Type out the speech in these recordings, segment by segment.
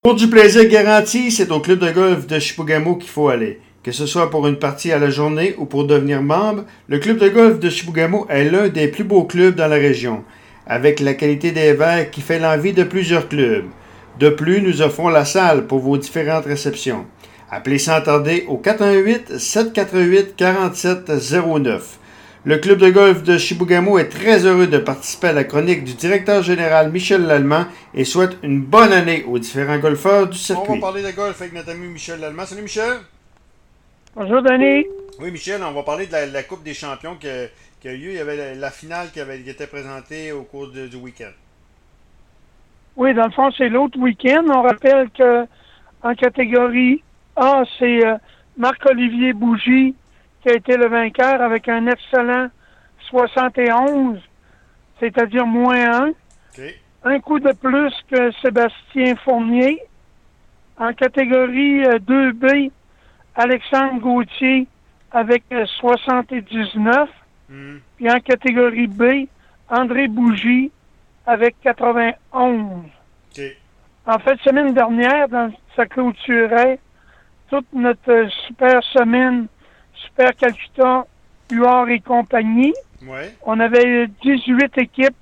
Pour du plaisir garanti, c'est au club de golf de Chibougamau qu'il faut aller. Que ce soit pour une partie à la journée ou pour devenir membre, le club de golf de Chibougamau est l'un des plus beaux clubs dans la région, avec la qualité des verres qui fait l'envie de plusieurs clubs. De plus, nous offrons la salle pour vos différentes réceptions. Appelez sans tarder au 418-748-4709. Le club de golf de Chibougamau est très heureux de participer à la chronique du directeur général Michel Lallemand et souhaite une bonne année aux différents golfeurs du circuit. On va parler de golf avec notre ami Michel Lallemand. Salut Michel! Bonjour Denis. Oui Michel, on va parler de la Coupe des champions qui a eu lieu. Il y avait la finale qui était présentée au cours du week-end. Oui, dans le fond, c'est l'autre week-end. On rappelle que en catégorie A, c'est Marc-Olivier Bougie qui a été le vainqueur avec un excellent 71, c'est-à-dire -1. Okay. Un coup de plus que Sébastien Fournier. En catégorie 2B, Alexandre Gauthier avec 79. Puis en catégorie B, André Bougie avec 91. Okay. En fait, semaine dernière, ça clôturait toute notre super semaine, Super Calcutta, UR et compagnie. Ouais. On avait 18 équipes,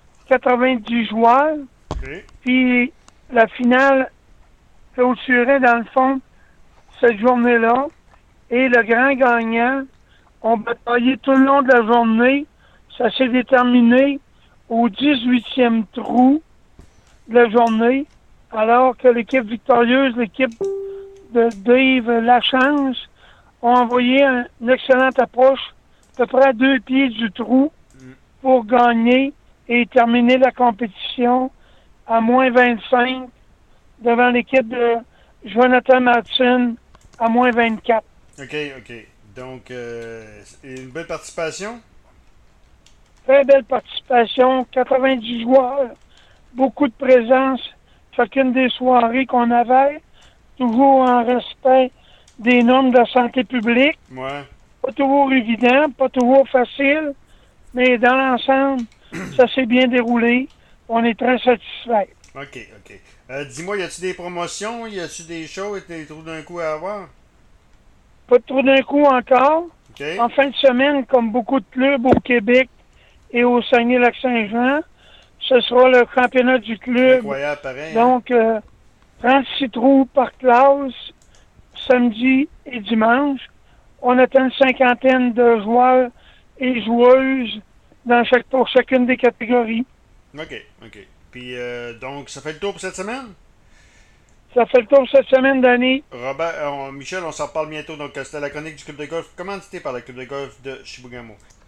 90 joueurs. Okay. Puis la finale clôturait, dans le fond, cette journée-là. Et le grand gagnant, on bataillait tout le long de la journée. Ça s'est déterminé au 18e trou de la journée, alors que l'équipe victorieuse, l'équipe de Dave Lachance, ont envoyé une excellente approche, à peu près à 2 pieds du trou, pour gagner et terminer la compétition à -25 devant l'équipe de Jonathan Martin à -24. OK. Donc, une belle participation? Très belle participation, 90 joueurs, beaucoup de présence, chacune des soirées qu'on avait, toujours en respect des normes de santé publique. Ouais. Pas toujours évident, pas toujours facile, mais dans l'ensemble, ça s'est bien déroulé. On est très satisfaits. OK. Dis-moi, y a-tu des promotions? Y a-tu des shows et des trous d'un coup à avoir? Pas de trou d'un coup encore. OK. En fin de semaine, comme beaucoup de clubs au Québec et au Saguenay-Lac-Saint-Jean, ce sera le championnat du club. Incroyable, pareil. Donc, 36 trous par classe, samedi et dimanche. On atteint une cinquantaine de joueurs et joueuses pour chacune des catégories. OK. Puis, donc, ça fait le tour pour cette semaine? Ça fait le tour cette semaine d'année. Robert, Michel, on s'en reparle bientôt. Donc, c'était la chronique du club de golf, commandité par le club de golf de Chibougamau.